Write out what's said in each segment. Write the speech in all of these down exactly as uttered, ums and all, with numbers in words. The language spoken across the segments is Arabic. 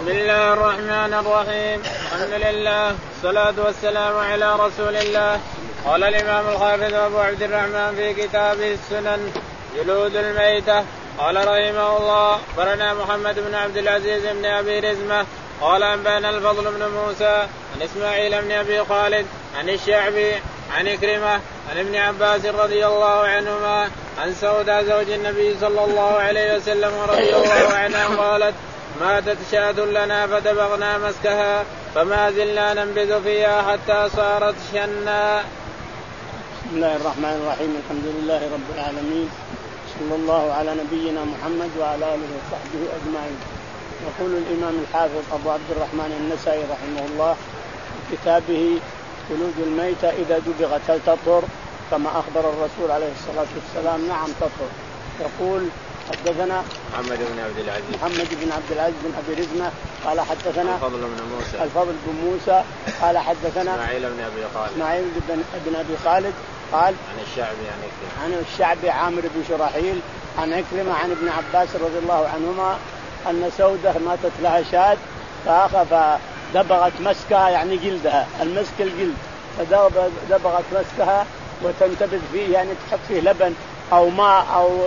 بسم الله الرحمن الرحيم. الحمد لله والصلاة والسلام على رسول الله. قال الإمام الحافظ أبو عبد الرحمن في كتابه السنن جلود الميتة قال رحمه الله أخبرنا محمد بن عبد العزيز بن أبي رزمة قال أنبأنا الفضل بن موسى عن إسماعيل بن أبي خالد عن الشعبي عن إكرمة عن ابن عباس رضي الله عنهما عن سودة زوج النبي صلى الله عليه وسلم رضي الله عنها قالت ماتت شاة لنا فدبغنا مسكها فما زلنا ننبذ فيها حتى صارت شنا. بسم الله الرحمن الرحيم. الحمد لله رب العالمين، صلى الله على نبينا محمد وعلى آله وصحبه أجمعين. يقول الإمام الحافظ أبو عبد الرحمن النسائي رحمه الله في كتابه جلود الميتة إذا دبغت هل تطهر كما أخبر الرسول عليه الصلاة والسلام؟ نعم تطهر. يقول حدثنا محمد بن عبد العزيز محمد بن عبد العزيز بن أبي رزمة قال حدثنا الفضل بن موسى الفضل بن موسى قال حدثنا إسماعيل بن أبي خالد إسماعيل بن, بن أبي خالد قال عن الشعبي عن إكرمة عن الشعبي عامر بن شراحيل عن إكرمة عن ابن عباس رضي الله عنهما أن سودة ماتت لها شاة فدبغت مسكها يعني جلدها المسك الجلد فدبغت مسكها وتنتبذ فيه يعني تحط فيه لبن أو ماء أو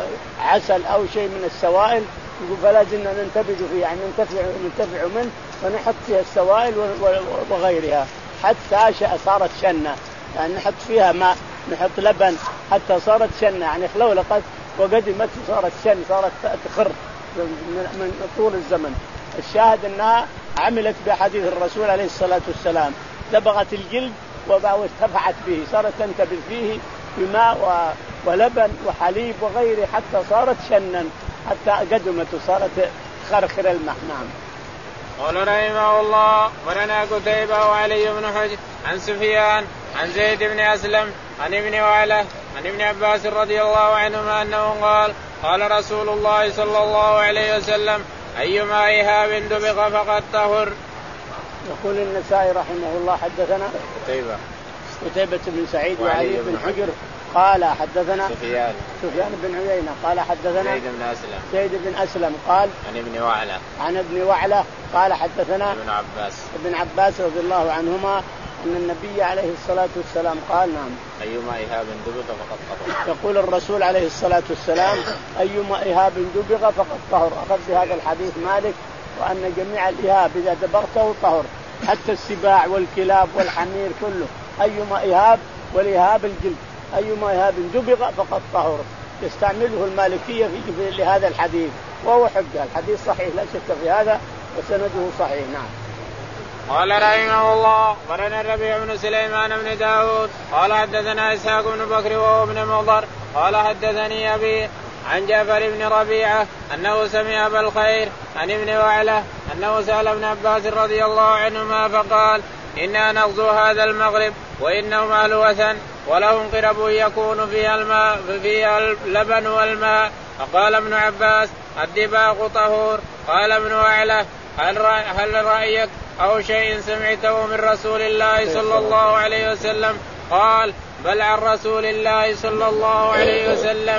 عسل أو شيء من السوائل فلا زلنا ننتبذ فيه يعني ننتفع, ننتفع منه ونحط فيها السوائل وغيرها حتى صارت شنة يعني نحط فيها ماء نحط لبن حتى صارت شنة يعني خلولقت وقدمت صارت شن صارت تخر من طول الزمن. الشاهد أنها عملت بحديث الرسول عليه الصلاة والسلام دبغت الجلد وارتفعت به صارت تنتبذ فيه بماء ولبن وحليب وغيره حتى صارت شنا حتى قدمت وصارت خرخر الماء. نعم. قال رحمه الله ورنا قتيبة وعلي بن حجر عن سفيان عن زيد بن أسلم عن ابن وعلة عن ابن عباس رضي الله عنهما أنه قال قال رسول الله صلى الله عليه وسلم أيما إهاب دبغ فقد طهر. يقول النسائي رحمه الله حدثنا قتيبة قتيبة بن سعيد وعلي بن حجر قال حدثنا سفيان سفيان بن عيينة قال حدثنا زيد بن أسلم زيد بن أسلم قال عن ابن وعلة عن ابن وعلة قال حدثنا ابن عباس ابن عباس رضي الله عنهما أن النبي عليه الصلاة والسلام قال نعم أيما إهاب دبغ فقد طهر. يقول الرسول عليه الصلاة والسلام أيما إهاب دبغ فقد طهر. أخذ بهذا الحديث مالك وأن جميع الإهاب إذا دبغته طهر حتى السباع والكلاب والحمير كله أيما إهاب والإهاب الجلد أيما إهاب دبغ فقد طهر. يستعمله المالكية في لهذا الحديث وهو حجة الحديث صحيح لا شك في هذا وسنده صحيح. نعم. قال رحمه الله ورنا الربيع بن سليمان بن داود قال حدثنا إسحاق بن بكر وهو ابن مضر قال حدثني أبي عن جعفر بن ربيعة أنه سمع أبا الخير عن ابن وعلة أنه سأل ابن عباس رضي الله عنهما فقال إنا نغزو هذا المغرب وإنهم أهل وثن ولهم قرب يكون فيها الماء فيها اللبن والماء. فقال ابن عباس الدباغ طهور. قال ابن وعلة هل, هل رأيك أو شيء سمعته من رسول الله صلى الله عليه وسلم؟ قال بل عن رسول الله صلى الله عليه وسلم.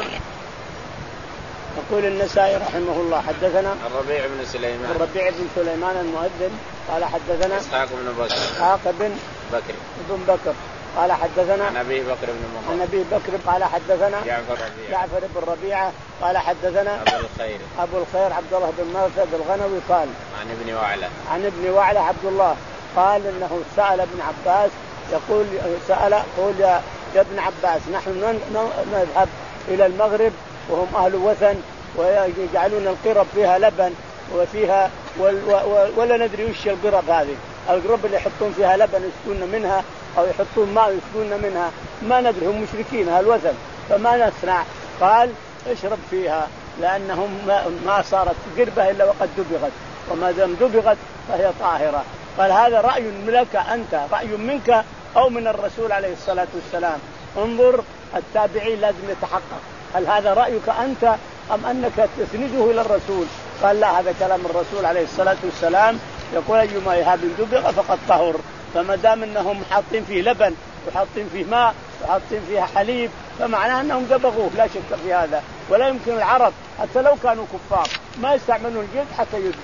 يقول النسائي رحمه الله حدثنا الربيع بن سليمان الربيع بن سليمان المؤذن قال حدثنا إسحاق بن بكر إسحاق بن بكر بن بكر قال حدثنا عن أبي بكر بن مضر عن أبي بكر قال حدثنا جعفر ربيعة جعفر بن ربيعة قال حدثنا أبو الخير أبو الخير عبد الله بن مرثد الغنوي قال عن ابن وعلة عن ابن وعلة عبد الله قال إنه سأل ابن عباس يقول سأل قول يا ابن عباس نحن نذهب إلى المغرب وهم أهل وثن ويجعلون القرب فيها لبن وفيها ولا ندري وش القرب هذه القرب اللي يحطون فيها لبن يسكون منها أو يحطون ماء يسكون منها ما ندري هم مشركين أهل وثن فما نصنع. قال اشرب فيها لأنهم ما صارت قربة إلا وقد دبغت وما دام دبغت فهي طاهرة. قال هذا رأي لك أنت رأي منك أو من الرسول عليه الصلاة والسلام؟ انظر التابعين لازم يتحقق هل هذا رأيك أنت أم أنك تسنده إلى الرسول؟ قال لا هذا كلام الرسول عليه الصلاة والسلام يقول أيما إهاب دبغ فقد طهر. فما دام أنهم حاطين فيه لبن وحاطين فيه ماء وحاطين فيه حليب فمعناه أنهم دبغوه لا شك في هذا. ولا يمكن العرب حتى لو كانوا كفار ما يستعملون الجلد حتى يدبغ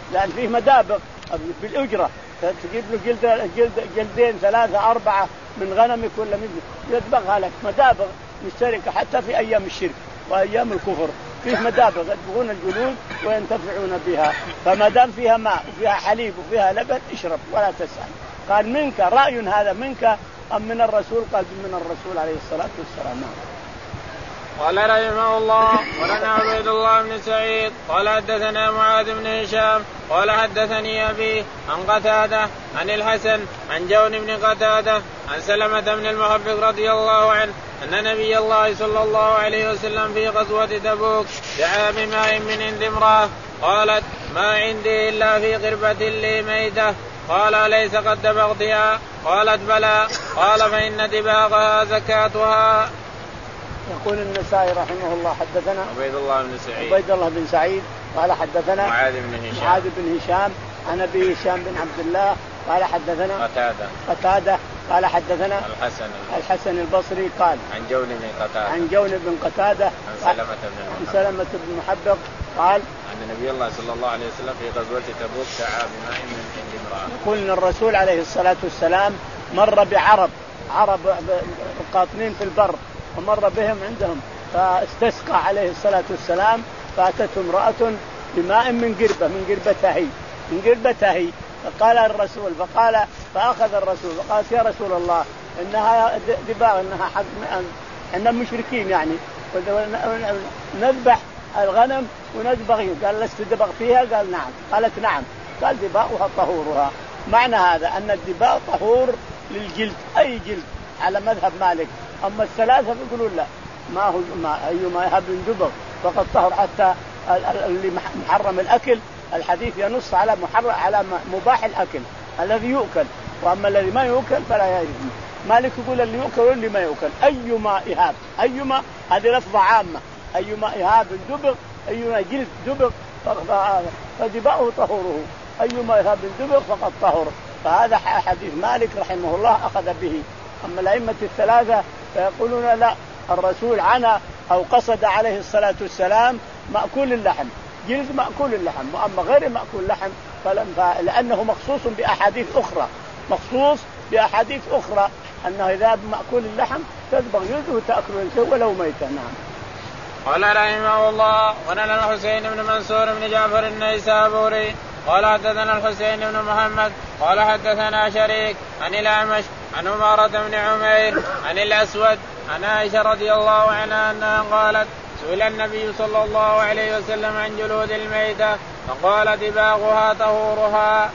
لأن فيه مدابغ بالأجرة، تجيب له جلد جلد جلدين ثلاثة أربعة من غنمك ولا من يدبغها لك، مدابغ مشتركة حتى في أيام الشرك وأيام الكفر فيه مدابغ يدبغون الجلود وينتفعون بها. فما دام فيها ماء وفيها حليب وفيها لبن اشرب ولا تسأل. قال منك رأي هذا منك أم من الرسول؟ قال من الرسول عليه الصلاة والسلام. قال رحمه الله ولنا عبيد الله بن سعيد قال حدثنا معاذ بن هشام قال حدثني أبي عن قتادة عن الحسن عن جون بن قتادة عن سلمة بن المحبق رضي الله عنه أن نبي الله صلى الله عليه وسلم في غزوة تبوك دعا بماء من عند امرأة قالت ما عندي إلا في قربة لي ميتة. قال ليس قد دبغتها؟ قالت بلى. قال فإن دباغها زكاتها. يقول النسائي رحمه الله حدثنا عبيد الله بن سعيد عبيد الله بن سعيد قال حدثنا معاذ بن هشام معاذ بن هشام عن أبي هشام بن عبد الله قال حدثنا قتادة قتادة قال حدثنا الحسن الحسن البصري قال عن جون بن قتادة عن جون بن قتادة عن سلمة بن عن سلمة بن محبق قال أن نبي الله صلى الله عليه وسلم في غزوة تبوك دعا بماء من عند امرأة. يقول إن الرسول عليه الصلاة والسلام مر بعرب عرب قاطنين في البر ومر بهم عندهم فاستسقى عليه الصلاة والسلام فأتته امرأة بماء من قربة من قربتها هي من قربتها هي فقال الرسول فقال فأخذ الرسول فقال يا رسول الله إنها دباغ إنها حق إننا مشركين يعني نذبح الغنم ونذبغ. قال لست دبغ فيها؟ قال نعم. قالت نعم. قال دباغها طهورها. معنى هذا أن الدباغ طهور للجلد أي جلد على مذهب مالك. أما الثلاثة يقولون لا ما هو ما أيما يهب دبغ فقد طهر حتى اللي محرم الأكل الحديث ينص على محرم على مباح الأكل الذي يؤكل وأما الذي ما يؤكل فلا يجوز. مالك يقول اللي يؤكل واللي ما يؤكل أيما إهاب أيما هذه لفظة عامة أيما إهاب دبغ أيما جلد دبغ فدباغه طهوره أيما إهاب دبغ فقد طهر. فهذا حديث مالك رحمه الله أخذ به. أما الأئمة الثلاثة فيقولون لا الرسول عنا أو قصد عليه الصلاة والسلام مأكول اللحم جلد مأكول اللحم وأما غير مأكول اللحم لأنه مخصوص بأحاديث أخرى مخصوص بأحاديث أخرى أنه إذا مأكول اللحم تذبغ جلده تأكل ولو ميتا. نعم. قال رحمه الله ولنا الحسين بن منصور بن جعفر النيسابوري قال حدثنا الحسين بن محمد قال حدثنا شريك عن الأعمش عن عمارة بن عمير عن الأسود عن عائشة رضي الله عنها أنها قالت سئل النبي صلى الله عليه وسلم عن جلود الميتة فقال دباغها طهورها.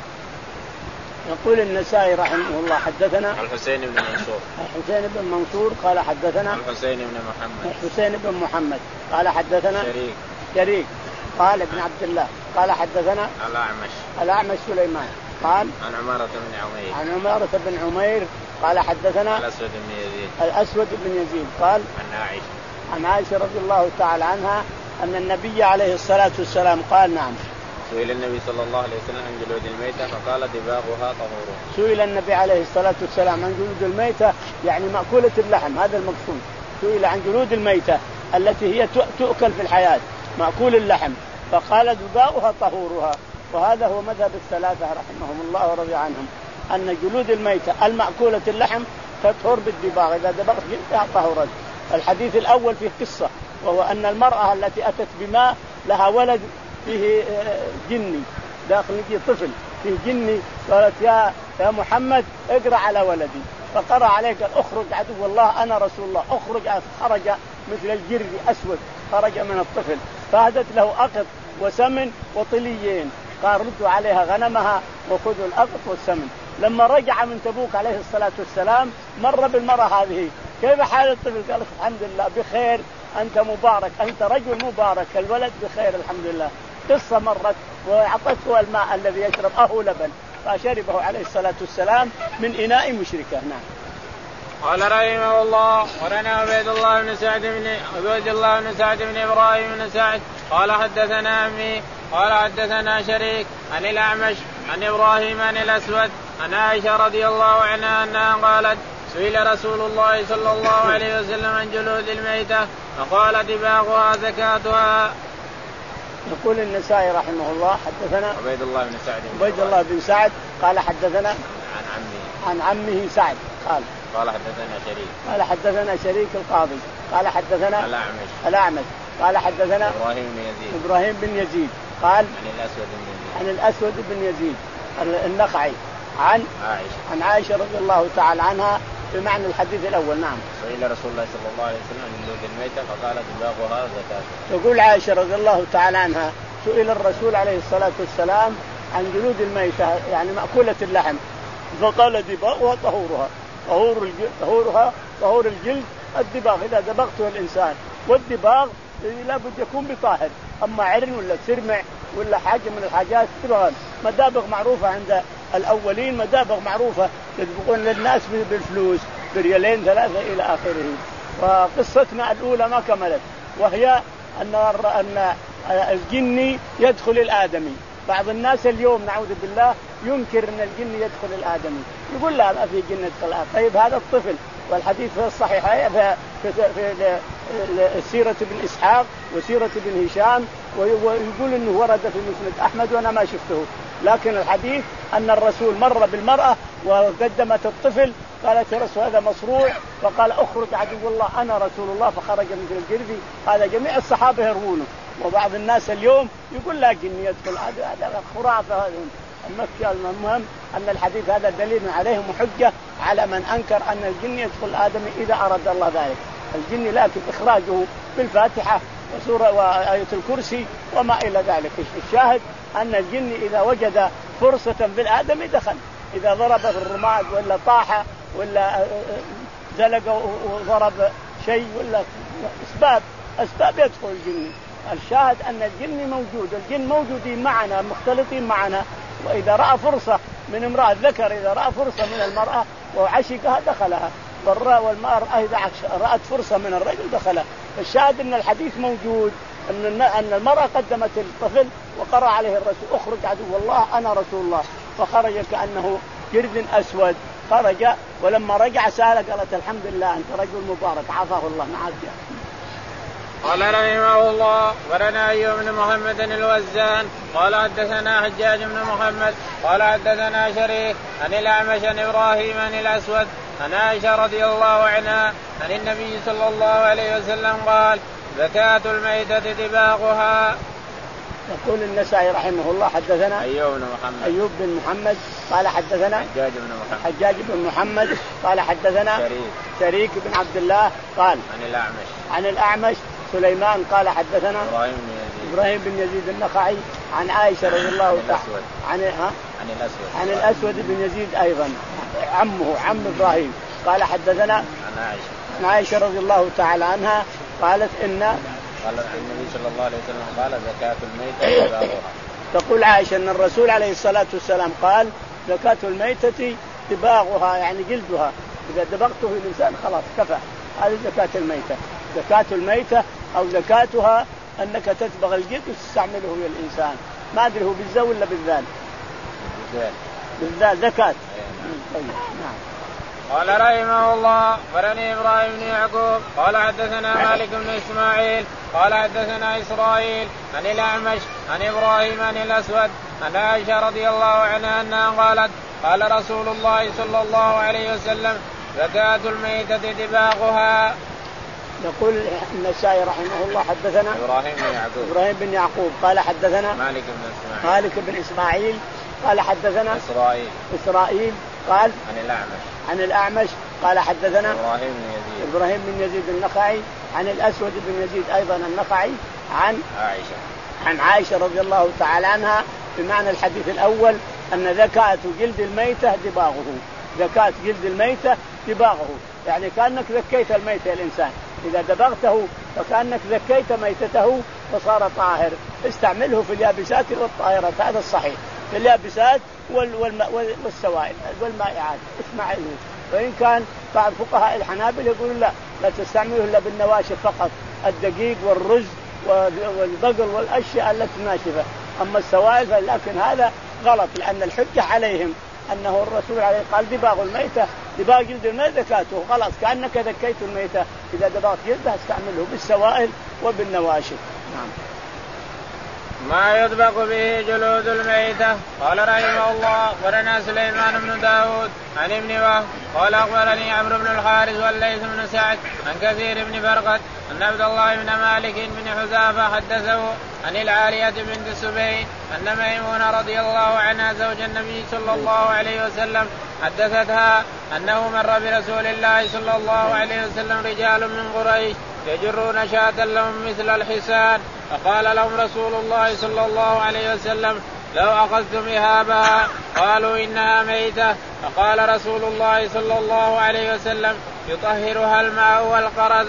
يقول النسائي رحمه الله حدثنا الحسين بن منصور الحسين بن منصور قال حدثنا الحسين بن محمد الحسين بن محمد قال حدثنا شريك شريك قال ابن عبد الله قال حدثنا الأعمش الأعمش سليمان قال عن عمارة بن عمير عن عمارة بن عمير قال حدثنا الأسود بن يزيد الأسود بن يزيد قال عن عائشة عن عائشة رضي الله تعالى عنها أن النبي عليه الصلاة والسلام قال نعم سئل النبي صلى الله عليه وسلم عن جلود الميتة فقال دباغها طهور. سئل النبي عليه الصلاة والسلام عن جلود الميتة يعني مأكولة اللحم هذا المقصود. سئل عن جلود الميتة التي هي تؤكل في الحياة مأكول اللحم فقال دباغها طهورها. وهذا هو مذهب الثلاثة رحمهم الله ورضي عنهم أن جلود الميتة المأكولة اللحم تطهر بالدباغ إذا دبغت جلدها طهرت. الحديث الأول فيه قصة وهو أن المرأة التي أتت بماء لها ولد فيه جني داخل يجي طفل فيه جني قالت يا يا محمد اقرأ على ولدي فقرأ عليك اخرج عدو الله أنا رسول الله اخرج. خرج مثل الجرد أسود خرج من الطفل فهدت له أقط وسمن وطليين قال ردوا عليها غنمها وخذوا الأقط والسمن. لما رجع من تبوك عليه الصلاة والسلام مر بالمرأة هذه كيف حال الطفل؟ قال الحمد لله بخير أنت مبارك أنت رجل مبارك الولد بخير الحمد لله. قصة مرت وأعطته الماء الذي يشرب أهو لبن فشربه عليه الصلاة والسلام من إناء مشركة. نعم. قال رحمه الله ولنا عبيد الله بن سعد بن عبيد الله بن سعد بن إبراهيم بن سعد قال حدثنا أمي قال حدثنا شريك عن الأعمش عن إبراهيم عن الأسود عن عائشة رضي الله عنها أنها قالت سئل رسول الله صلى الله عليه وسلم عن جلود الميتة فقال دباغها زكاتها. يقول النسائي رحمه الله حدثنا عبيد الله بن سعد عبيد الله بن سعد قال حدثنا عن عمه عن عمه سعد قال قال حدثنا شريك قال حدثنا شريك القاضي قال حدثنا الأعمش الأعمش قال حدثنا إبراهيم بن يزيد إبراهيم بن يزيد قال عن الأسود بن يزيد عن الأسود بن يزيد النخعي عن عائشة عن عائشة رضي الله تعالى عنها بمعنى الحديث الأول. نعم. سئل رسول الله صلى الله عليه وسلم عن جلود الميتة فقال دباغها زكاة. تقول عائشة رضي الله تعالى عنها سئل الرسول عليه الصلاة والسلام عن جلود الميتة يعني مأكولة اللحم فقال دباغها طهورها طهور الجلد طهورها طهور الجلد الدباغ إذا دبغته الإنسان والدباغ لابد يكون بطاهر أما عرن ولا سرمع ولا حاجة من الحاجات تبغى مدابغ معروفة عند الأولين مدابغ معروفة يدبغون للناس بالفلوس بريالين ثلاثة إلى آخره. وقصتنا الأولى ما كملت وهي أن أن الجني يدخل الآدمي. بعض الناس اليوم نعوذ بالله ينكر أن الجن يدخل الآدمي يقول لا ما في جن يدخل الآدمي. طيب هذا الطفل والحديث في الصحيحين في, في, في سيرة ابن إسحاق وسيرة ابن هشام ويقول أنه ورد في مسند أحمد وأنا ما شفته لكن الحديث أن الرسول مر بالمرأة وقدمت الطفل قالت يا رسول هذا مصروع فقال أخرج عدو الله أنا رسول الله فخرج مثل الجرذي. هذا جميع الصحابة يروونه. وبعض الناس اليوم يقول لا جن يدخل هذا خرافة. المكي المهم أن الحديث هذا دليل عليهم وحجة على من أنكر أن الجن يدخل آدم إذا أراد الله ذلك. الجن لكن إخراجه بالفاتحة وسورة وآية الكرسي وما إلى ذلك. الشاهد أن الجن إذا وجد فرصة في الآدم دخل إذا ضرب في الرماد ولا طاح ولا زلق وضرب شيء ولا أسباب أسباب يدخل الجن. الشاهد أن الجن موجود الجن موجودين معنا مختلطين معنا وإذا رأى فرصة من امرأة ذكر إذا رأى فرصة من المرأة وعشقها دخلها والمرأة إذا رأت فرصة من الرجل دخلها. الشاهد أن الحديث موجود أن أن المرأة قدمت الطفل وقرأ عليه الرسول أخرج عدو الله أنا رسول الله فخرج كأنه جرد أسود خرج ولما رجع سأل قالت الحمد لله أنت رجل مبارك عافاه الله معافية. قال رحمه الله ورنا أيوب بن محمد الوزان قال حدثنا حجاج بن محمد قال حدثنا شريك عن الأعمش عن إبراهيم عن الأسود عن عائشة رضي الله عنها عن النبي صلى الله عليه وسلم قال زكاة الميتة دباغها. يقول النسائي رحمه الله حدثنا أيوب بن محمد أيوب بن محمد قال حدثنا حجاج بن محمد حجاج بن محمد قال حدثنا شريك شريك بن عبد الله قال عن الأعمش عن الأعمش سليمان قال حدثنا إبراهيم بن يزيد إبراهيم بن يزيد النخعي عن عائشة رضي الله تعالى عن ها عن الأسود عن الأسود بن يزيد أيضا عمه عم إبراهيم قال حدثنا عن عائشة عن عائشة رضي الله تعالى عنها قالت إن قال النبي صلى الله عليه وسلم قال زكاة الميتة دباغها. تقول عائشة أن الرسول عليه الصلاة والسلام قال زكاة الميتة دباغها يعني جلدها إذا دبغته الإنسان خلاص كفى هذه زكاة الميتة. زكاة الميتة أو زكاتها أنك تدبغ الجلد وتستعمله للإنسان ما أدري هو بالزاء ولا بالذال بالذال زكاة. طيب نعم. قال رحمه الله ورني إبراهيم بن يعقوب قال حدثنا مالك بن إسماعيل قال حدثنا إسرائيل عن الأعمش عن إبراهيم عن الأسود عن عائشة رضي الله عنها أنها قالت قال رسول الله صلى الله عليه وسلم زكاة الميتة دباغها. يقول النسائي رحمه الله حدثنا إبراهيم بن يعقوب إبراهيم بن يعقوب قال حدثنا مالك بن إسماعيل مالك بن إسماعيل قال حدثنا إسرائيل إسرائيل قال عن الأعمش عن الأعمش قال حدثنا إبراهيم بن يزيد إبراهيم بن يزيد النخعي عن الأسود بن يزيد أيضا النخعي عن عائشة عن عائشة رضي الله تعالى عنها بمعنى الحديث الأول أن زكاة جلد الميتة دباغه. زكاة جلد الميتة دباغه يعني كأنك ذكيت الميتة الإنسان إذا دبغته فكأنك ذكيت ميتته فصار طاهر. استعمله في اليابسات والطاهرات هذا الصحيح في اليابسات والسوائل والمائعات اسمعله. وإن كان بعض فقهاء الحنابل يقولون لا لا تستعمله إلا بالنواشف فقط الدقيق والرز والبقل والأشياء التي ناشفة. أما السوائل لكن هذا غلط لأن الحجة عليهم أنه الرسول عليه قال دباغ الميتة دباغ جلد الميتة زكاته خلاص كأنك ذكيت الميتة إذا دبغت جلدها استعمله بالسوائل وبالنواشف. نعم. ما يطبق به جلود الميتة. قال رحمه الله ورنا سليمان بن داود عن ابن وهب قال أخبرني عمرو بن الحارث والليث بن سعد عن كثير بن فرقد أن عبد الله بن مالك بن حذافة حدثه عن العالية بنت السبيع أن ميمونة رضي الله عنها زوج النبي صلى الله عليه وسلم حدثتها أنه مر برسول الله صلى الله عليه وسلم رجال من قريش يجرون شاة لهم مثل الحسان فقال لهم رسول الله صلى الله عليه وسلم لو أخذتم إهابها قالوا إنها ميتة فقال رسول الله صلى الله عليه وسلم يطهرها الماء والقرض.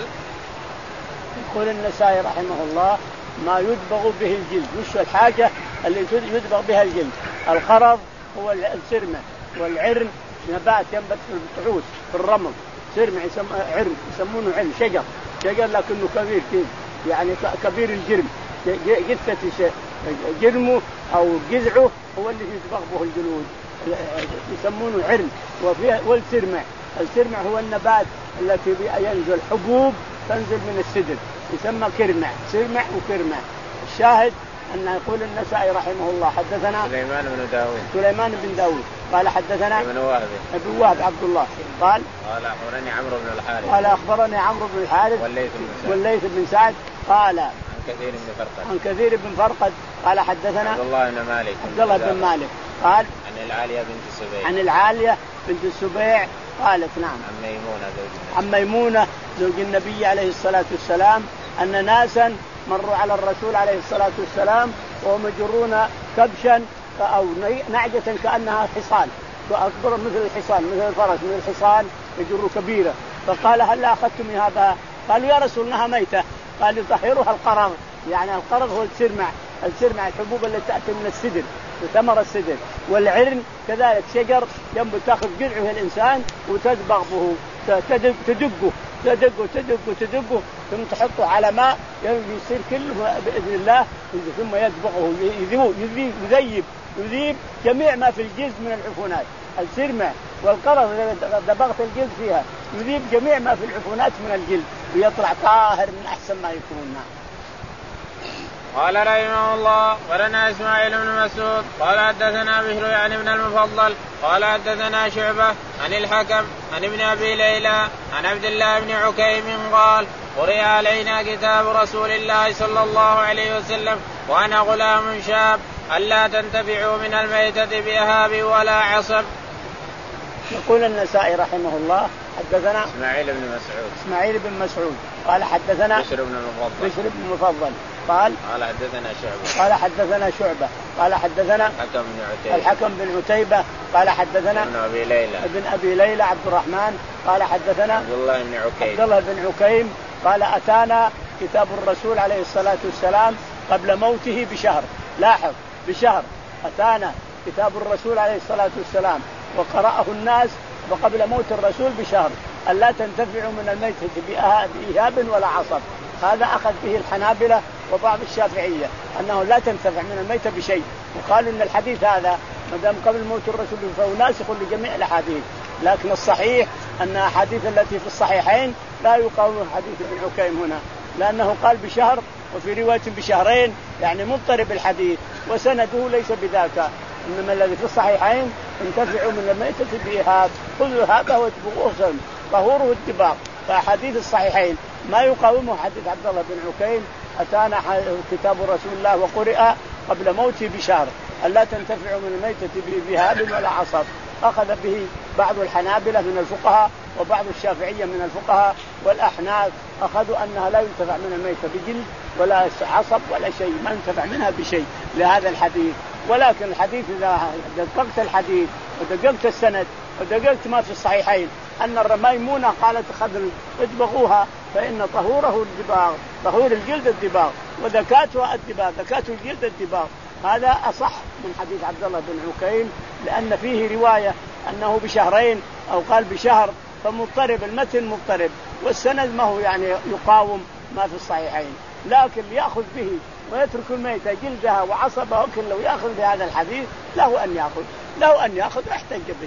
يقول النسائي رحمه الله ما يدبغ به الجلد. وش الحاجة اللي يدبغ بها الجلد؟ القرض هو السرمة والعرن نبات ينبت في البحوث في الرمل سرمة عرن يسمونه عرن شجر شجر لكنه كبير كيف يعني كبير الجرم جثة جرمه أو جذعه هو اللي يدبغ به الجلود يسمونه عرن. والسرمة السرمة هو النبات التي ينزل حبوب تنزل من السدر يسمى كرمع سرمع وكرمع. الشاهد أن يقول النسائي رحمه الله حدثنا سليمان بن داود سليمان بن داود قال حدثنا ابن وهب ابن وهب عبد الله قال قال أخبرني عمرو بن الحارث قال أخبرني عمرو بن الحارث والليث بن سعد والليث بن سعد قال عن كثير بن فرقد عن كثير بن فرقد قال حدثنا عبد الله بن مالك عبد الله بن مالك قال عن العالية بنت السبيع عن العالية بنت السبيع قالت نعم عن ميمونة زوج عن ميمونة زوج النبي عليه الصلاة والسلام أن ناسا مروا على الرسول عليه الصلاة والسلام وهم يجرون كبشا أو نعجة كأنها حصان أكبر مثل الحصان مثل الفرس مثل الحصان يجروا كبيرة فقال هل أخذتم هذا؟ قالوا يا رسول الله ميتة. قال يطهرها القرض يعني القرض هو السرمع السرمع الحبوب التي تأتي من السدر ثمر السدر. والعرن كذلك شجر ينبت تأخذ جذعه الإنسان وتدبغه تدق تدقه تدقه تدقه تدقه ثم تحطه على ماء يصير كله بإذن الله ثم يدبغه يذيب يذيب يذيب جميع ما في الجلد من العفونات. السرمة والقرض إذا دبغت الجلد فيها يذيب جميع ما في العفونات من الجلد ويطلع طاهر من أحسن ما يكون. قال رحمه الله ولنا إسماعيل بن مسعود قال حدثنا بشر يعني ابن المفضل قال حدثنا شعبة عن الحكم عن ابن أبي ليلى عن عبد الله بن عكيم قال قرئ علينا كتاب رسول الله صلى الله عليه وسلم وأنا غلام شاب ألا تنتفعوا من الميتة بإهاب ولا عصب. يقول النسائي رحمه الله حدثنا إسماعيل بن مسعود إسماعيل بن مسعود قال حدثنا بشر بن المفضل بشر بن المفضل قال قال حدثنا شعبة قال حدثنا شعبة قال حدثنا الحكم بن عتيبة الحكم بن عتيبة قال حدثنا ابن أبي ليلى ابن أبي ليلى عبد الرحمن قال حدثنا عبد الله بن عكيم عبد الله بن عكيم قال أتانا كتاب الرسول عليه الصلاة والسلام قبل موته بشهر. لاحظ بشهر أتانا كتاب الرسول عليه الصلاة والسلام وقرأه الناس وقبل موت الرسول بشهر ألا تنتفعوا من الميتة بإهاب ولا عصب. هذا أخذ به الحنابلة وبعض الشافعية أنه لا تنتفع من الميتة بشيء وقالوا أن الحديث هذا مدام قبل موت الرسول فهو ناسخ لجميع الأحاديث. لكن الصحيح أن الأحاديث التي في الصحيحين لا يقاوم حديث ابن عكيم هنا لأنه قال بشهر وفي رواية بشهرين يعني مضطرب الحديث وسنده ليس بذاك. إنما الذي في الصحيحين انتفعوا من الميتة بإهاب خذوا هذا واتبغوه طهوره الدباغ. فحديث الصحيحين ما يقاومه حديث عبد الله بن عكيم أتانا كتاب رسول الله وقرئ قبل موته بشهر ألا تنتفعوا من الميتة بإهاب ولا عصب. أخذ به بعض الحنابلة من الفقهاء وبعض الشافعية من الفقهاء والأحناف أخذوا أنها لا ينتفع من الميتة بجلد ولا عصب ولا شيء ما ينتفع منها بشيء لهذا الحديث. ولكن الحديث إذا دققت الحديث ودققت السند ودققت ما في الصحيحين أن ميمونة قالت خذوا ادبغوها فإن طهوره الدباغ طهور الجلد الدباغ وذكاتها الدباغ ذكات الجلد الدباغ. هذا أصح من حديث عبد الله بن عكيم لأن فيه رواية أنه بشهرين أو قال بشهر فمضطرب المتن مضطرب والسند ما هو يعني يقاوم ما في الصحيحين. لكن يأخذ به ويترك الميتة جلدها وعصبها كله ويأخذ بهذا الحديث له أن يأخذ له أن يأخذ واحتج به.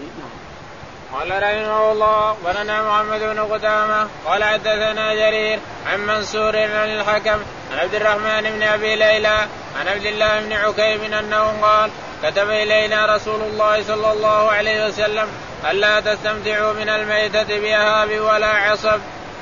قال رحمه الله ولنا محمد بن قدامة قال حدثنا جرير عن منصور عن الحكم عن عبد الرحمن بن أبي ليلى عن عبد الله بن عكيم أنه قال كتب إلينا رسول الله صلى الله عليه وسلم ألا تستمتعوا من الميتة بأهاب ولا عصب.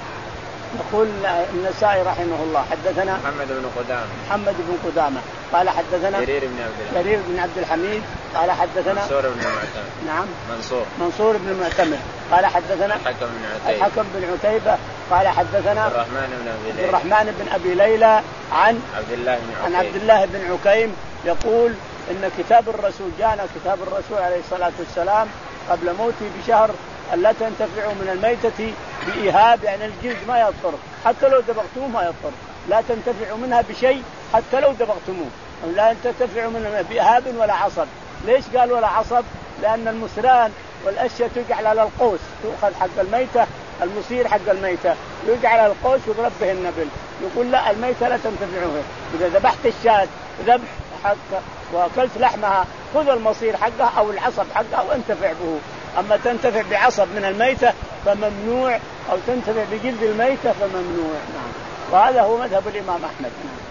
يقول النسائي رحمه الله حدثنا محمد بن قدامة محمد بن قدامة قال حدثنا جرير بن عبد الحميد جرير بن عبد الحميد قال حدثنا منصور بن المعتمر نعم منصور منصور بن المعتمر قال حدثنا الحكم بن عتيبة الحكم بن عتيبة قال حدثنا عبد الرحمن بن أبي ليلى الرحمن بن أبي ليلى عن عبد الله بن عكيم عن عبد الله بن عكيم يقول إن كتاب الرسول جاءنا كتاب الرسول عليه الصلاة والسلام قبل موته بشهر ألا تنتفعوا من الميتة بإهاب، يعني الجلد ما يضطر حتى لو دبغتموه ما يضطر، لا تنتفعوا منها بشيء حتى لو دبغتموه، لا تنتفعوا منها بإهاب ولا عصب. ليش قال ولا عصب؟ لأن المسران والأشياء تجعل على القوس، تؤخذ حق الميتة المصير حق الميتة يجعل على القوس ويضرب به النبل، يقول لا الميتة لا تنتفعوا. إذا ذبحت الشاة ذبح حق وأكلت لحمها خذ المصير حقها أو العصب حقها وانتفع به، أما تنتفع بعصب من الميتة فممنوع، أو تنتفع بجلد الميتة فممنوع. نعم. وهذا هو مذهب الإمام أحمد.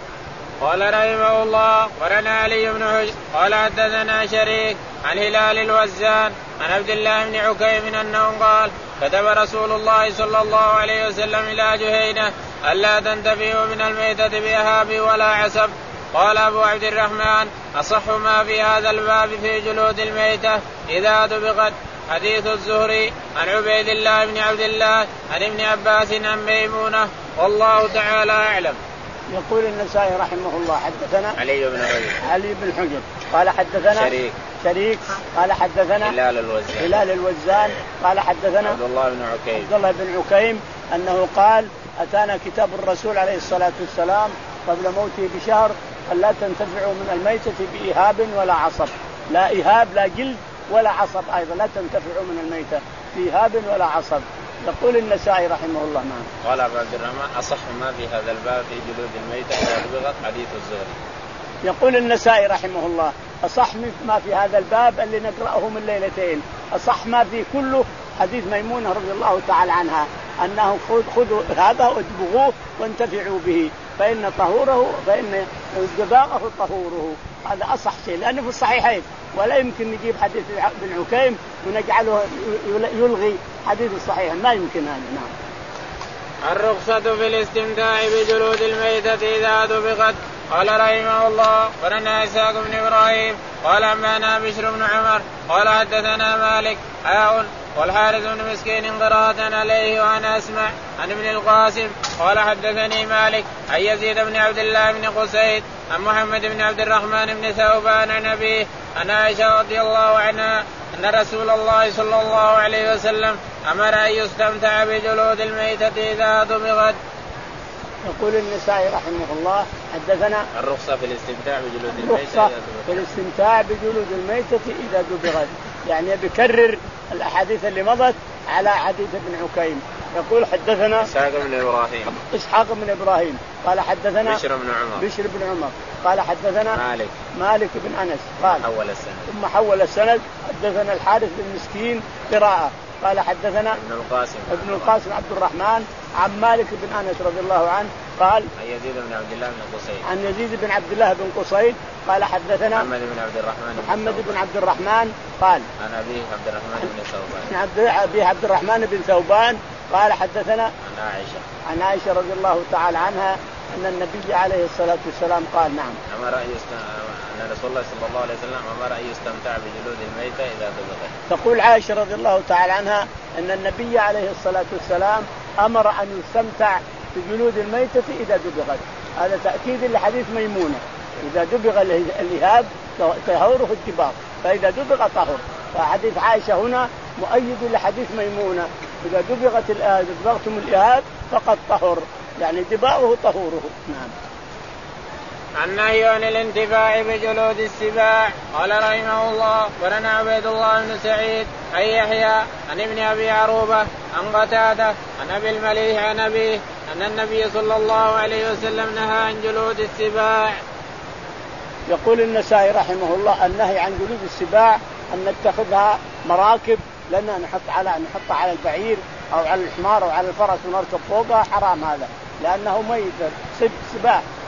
قال رحمه الله ورنا علي بن حجر قال حدثنا شريك عن هلال الوزان عن عبد الله بن عكيم أنه قال كتب رسول الله صلى الله عليه وسلم إلى جهينة ألا تنتفعوا من الميتة بأهاب ولا عصب. قال أبو عبد الرحمن أصح ما في هذا الباب في جلود الميتة إذا دبغت حديث الزهري عن عبيد الله بن عبد الله عن ابن عباس عن ميمونة والله تعالى أعلم. يقول النسائي رحمه الله حدثنا علي بن حجر علي بن حجر قال حدثنا شريك شريك قال حدثنا هلال الوزان هلال الوزان قال حدثنا عبد الله بن عكيم عبد الله بن عكيم أنه قال أتانا كتاب الرسول عليه الصلاة والسلام قبل موته بشهر ألا تنتفعوا من الميتة بإهاب ولا عصب، لا إهاب لا جلد ولا عصب أيضا، لا تنتفعوا من الميتة بإهاب ولا عصب. يقول النسائي رحمه الله نعم. قال أبو عبد الرحمن أصح ما في هذا الباب في جلود الميتة إذا دبغت حديث الزهري. يقول النسائي رحمه الله أصح ما في هذا الباب اللي نقرأه من ليلتين، أصح ما فيه كله حديث ميمونة رضي الله تعالى عنها أنه خذوا هذا وادبغوه وانتفعوا به فإن طهوره فإن دباغه طهوره، هذا أصح شيء لأنه في الصحيحين، ولا يمكن نجيب حديث ابن عكيم ونجعله يلغي حديث الصحيح، ما يمكن هذا. نعم. الرخصة في الاستمتاع بجلود الميتة إذا دبغت. قال رحمه الله ورنا إسحاق بن إبراهيم قال أنبأنا بشر بن عمر قال حدثنا مالك حاء والحارث بن مسكين قراءة عليه وأنا أسمع عن ابن القاسم قال حدثني مالك عن يزيد بن عبد الله بن قسيد عن محمد بن عبد الرحمن بن ثوبان عن أبيه عن عائشة رضي الله عنها أن رسول الله صلى الله عليه وسلم أمر أن يستمتع بجلود الميتة إذا دبغت. يقول النسائي رحمه الله حدثنا الرخصة في الاستمتاع بجلود الميتة الرخصة في الاستمتاع بجلود الميتة إذا دبغت، يعني بكرر الأحاديث اللي مضت على حديث ابن عكيم. يقول حدثنا إسحاق بن إبراهيم إسحاق بن إبراهيم قال حدثنا بشر بن عمر بشر بن عمر قال حدثنا مالك مالك بن أنس قال حول السند ثم حول السند حدثنا الحارث بن مسكين قراءة قال حدثنا ابن القاسم ابن القاسم عبد الرحمن عن مالك بن أنس رضي الله عنه قال عن يزيد بن عبد الله بن قصيد عن يزيد بن عبد الله بن قصيد قال حدثنا محمد بن عبد الرحمن محمد بن عبد الرحمن قال عن أبيه عبد الرحمن بن ثوبان عن أبيه عبد الرحمن بن ثوبان قال حدثنا عن عائشة عن عائشة رضي الله تعالى عنها أن النبي عليه الصلاة والسلام قال نعم أمر أن أن رسول الله صلى الله عليه وسلم أمر أن يستمتع بجلود الميتة إذا دبغت. تقول عائشة رضي الله تعالى عنها أن النبي عليه الصلاة والسلام أمر أن يستمتع بجلود الميتة إذا دبغت، هذا تأكيد لحديث ميمونة إذا دبغ الإهاب طهوره الدباغ، فإذا دبغ طهر، فحديث عائشة هنا مؤيد لحديث ميمونة إذا دبغت الإهاب دبغتم الإهاب فقد طهر، يعني دباغه طهوره. نعم. النهي عن الانتفاع بجلود السباع. قال رحمه الله ورنا عبيد الله بن سعيد عن يحيى عن ابن أبي عروبة عن قتادة عن أبي المليح عن أبيه أن النبي صلى الله عليه وسلم نهى عن جلود السباع. يقول النسائي رحمه الله النهي عن جلود السباع أن نتخذها مراكب لأننا نحط على نحط على البعير أو على الحمار أو على الفرس ونركب فوقها، حرام هذا لأنه ميت سباع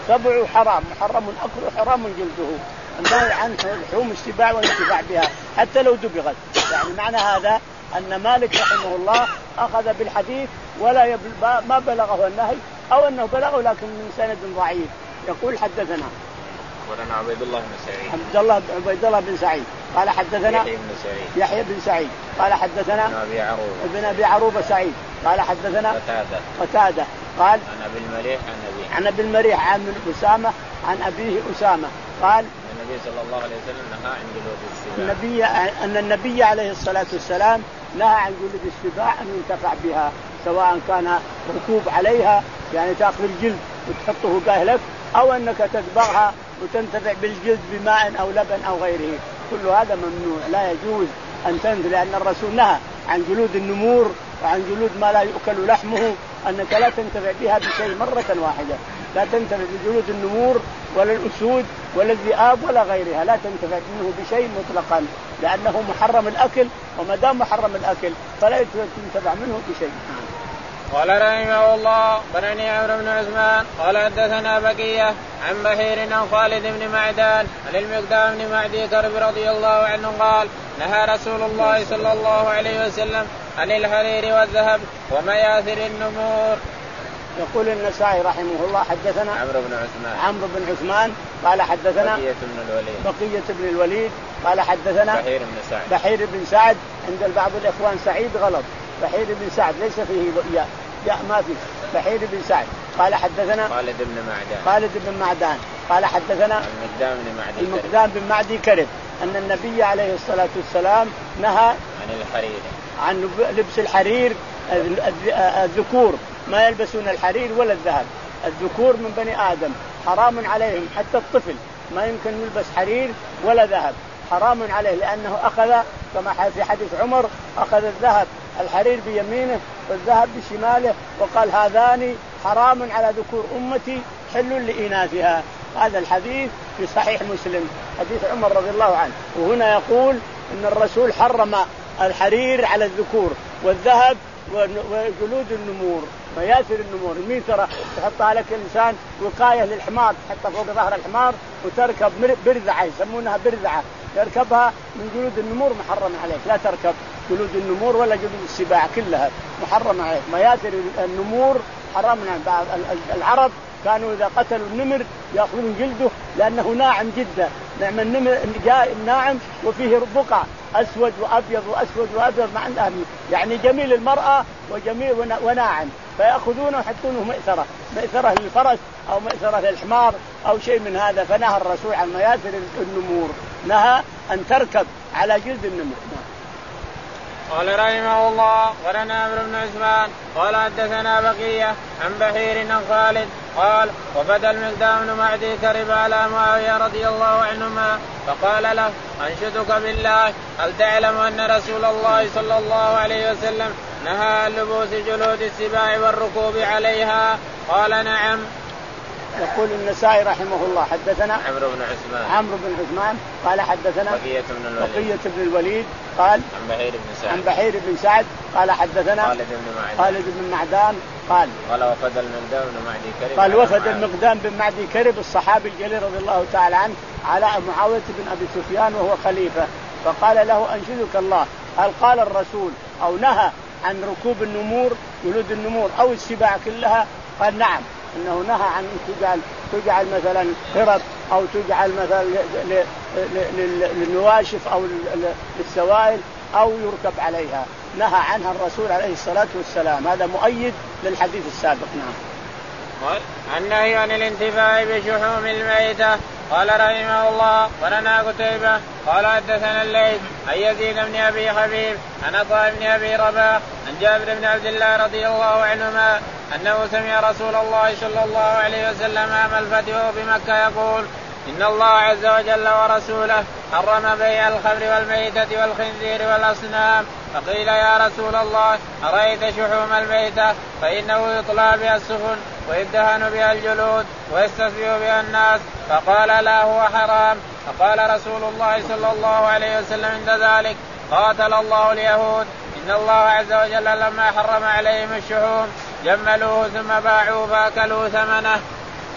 سبع حرام محرم أكله حرام جلده، النهي عن لحوم السباع والانتفاع بها حتى لو دبغت. يعني معنى هذا أن مالك رحمه الله أخذ بالحديث ولا يبل... ما بلغه النهي أو أنه بلغه لكن من سند ضعيف. يقول حدثنا ولنا عبيد الله بن سعيد عبد الله عبيد الله بن سعيد قال حدثنا يحيى بن سعيد يحيى بن سعيد قال حدثنا ابن أبي عروبة ابن أبي عروبة سعيد قال حدثنا قتادة قتادة قال عن أبي المليح عن أبيه عن أبي المليح عن أسامة عن أبيه أسامة قال النبي صلى الله عليه وسلم نهى عن جلود السباع النبي أن النبي عليه الصلاة والسلام نهى عن جلود السباع أن ينتفع بها، سواء كان ركوب عليها يعني تأخذ الجلد وتحطه كاهلك، أو أنك تدبغها وتنتفع بالجلد بماء أو لبن أو غيره. كل هذا ممنوع، لا يجوز أن تنتفع، لأن الرسول نهى عن جلود النمور وعن جلود ما لا يؤكل لحمه، أنك لا تنتفع بها بشيء مرة واحدة. لا تنتفع بجلود النمور ولا الأسود ولا الذئاب ولا غيرها، لا تنتفع منه بشيء مطلقا، لأنه محرم الأكل، وما دام محرم الأكل فلا تنتفع منه بشيء. قال رحمه الله بني عمرو بن عثمان قال حدثنا بقية عن بحير عن خالد بن معدان عن المقدام بن معدي كرب رضي الله عنه قال نهى رسول الله صلى الله عليه وسلم عن الحرير والذهب ومياثر النمور. يقول النسائي رحمه الله حدثنا عمرو بن عثمان عمرو بن عثمان قال حدثنا بقية بن الوليد بقية بن الوليد قال حدثنا بحير بن سعد بحير بن سعد عند بعض الإخوان سعيد غلط، بحير بن سعد ليس فيه ياء ياء ما فيه، بحير بن سعد قال حدثنا خالد بن معدان خالد بن معدان قال حدثنا المقدام بن معدي المقدام بن معدي كرب أن النبي عليه الصلاة والسلام نهى عن الحرير عن لبس الحرير. الذكور ما يلبسون الحرير ولا الذهب، الذكور من بني آدم حرام عليهم، حتى الطفل ما يمكن يلبس حرير ولا ذهب، حرام عليه، لأنه أخذ كما في حديث عمر أخذ الذهب الحرير بيمينه والذهب بشماله وقال هذان حرام على ذكور أمتي حل لإناثها. هذا الحديث في صحيح مسلم حديث عمر رضي الله عنه. وهنا يقول إن الرسول حرم الحرير على الذكور والذهب وجلود النمور مياثر النمور. الميثرة تحطها لك الإنسان وقاية للحمار، تحطها فوق ظهر الحمار وتركب برذعة يسمونها برذعة، تركبها من جلود النمور محرم عليك، لا تركب جلود النمور ولا جلود السباع كلها محرم عليك. مياثر النمور حرام. العرب كانوا إذا قتلوا النمر يأخذون جلده لأنه ناعم جدا، نعم النمر جاء ناعم وفيه بقع أسود وأبيض وأسود وأبيض مع يعني جميل المرأة وجميل وناعم، فيأخذونه ويحطونه مئثرة مئثرة للفرس أو مئثرة للحمار أو شيء من هذا. فنهى الرسول عن مياثر النمور، نهى أن تركب على جلد النمور. قال رحمه الله ولنا عمرو بن عثمان قال حدثنا بقية عن بحير عن خالد قال وبدا المقدام بن معدي كرب على معاوية رضي الله عنهما فقال له أنشدك بالله هل تعلم أن رسول الله صلى الله عليه وسلم نهى عن لبوس جلود السباع والركوب عليها؟ قال نعم. يقول النسائي رحمه الله حدثنا عمرو بن عثمان عمرو بن عثمان قال حدثنا بقية بن الوليد بقية بن الوليد قال عن بحير بن سعد عن بحير بن سعد قال حدثنا خالد بن معدان خالد بن معدان قال قال وفد المقدام بن معدي كرب قال وفد المقدام بن معدي كرب الصحابي الجليل رضي الله تعالى عنه على معاوية بن أبي سفيان وهو خليفة، فقال له أنشدك الله هل قال الرسول أو نهى عن ركوب النمور جلود النمور أو السباع كلها؟ قال نعم، انه نهى عن تجعل تجعل مثلا هرب او تجعل مثلا للنواشف او للسوائل او يركب عليها، نهى عنها الرسول عليه الصلاة والسلام. هذا مؤيد للحديث السابق. نعم. النهي عن الانتفاع بشحوم الميتة. قال رحمه الله ولنا قتيبة قال حدثنا الليث عن يزيد بن أبي حبيب عن عطاء بن أبي رباح عن جابر بن عبد الله رضي الله عنهما أنه سمع رسول الله صلى الله عليه وسلم عام الفتح بمكة يقول إن الله عز وجل ورسوله حرم بيع الخمر والميتة والخنزير والأصنام. فقيل يا رسول الله أرأيت شحوم الميتة فإنه يطلى بها السفن ويدهن بها الجلود ويستسبح بها الناس، فقال لا هو حرام. فقال رسول الله صلى الله عليه وسلم عند ذلك قاتل الله اليهود إن الله عز وجل لما حرم عليهم الشحوم جملوه ثم باعوه فأكلوا ثمنه.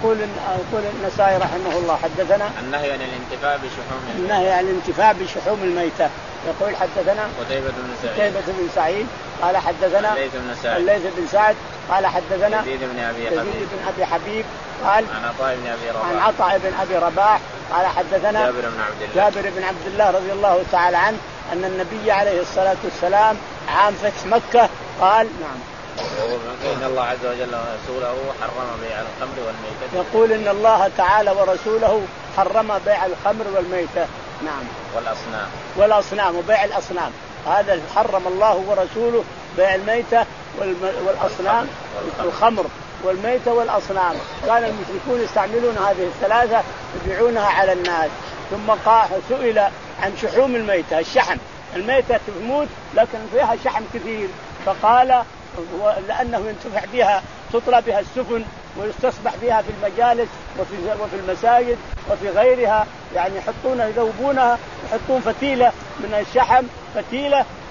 يقول يقول النسائي رحمه الله حدثنا النهي عن الانتفاع بشحوم النهي عن الانتفاع بشحوم الميتة. يقول حدثنا قتيبة بن سعيد قتيبة بن سعيد قال حدثنا الليث بن سعد الليث بن سعد قال حدثنا يزيد بن أبي يزيد حبيب بن أبي حبيب قال عن عطاء بن أبي رباح عن عطاء بن أبي رباح قال حدثنا جابر بن عبد الله جابر بن عبد الله رضي الله تعالى عنه أن النبي عليه الصلاة والسلام عام فتح مكة قال نعم إن الله عز وجل ورسوله حرم بيع الخمر والميتة. يقول إن الله تعالى ورسوله حرم بيع الخمر والميتة نعم والأصنام والأصنام وبيع الأصنام. هذا حرم الله ورسوله بيع الميتة والأصنام والخمر والميتة والأصنام. كان المشركون يستعملون هذه الثلاثة يبيعونها على الناس. ثم قال سئل عن شحوم الميتة الشحم الميتة تموت لكن فيها شحم كثير فقال لأنه ينتفع بها تطلى بها السفن ويستصبح بها في المجالس وفي وفي المساجد وفي غيرها يعني يحطونها يذوبونها يحطون فتيلة من الشحم فتيلة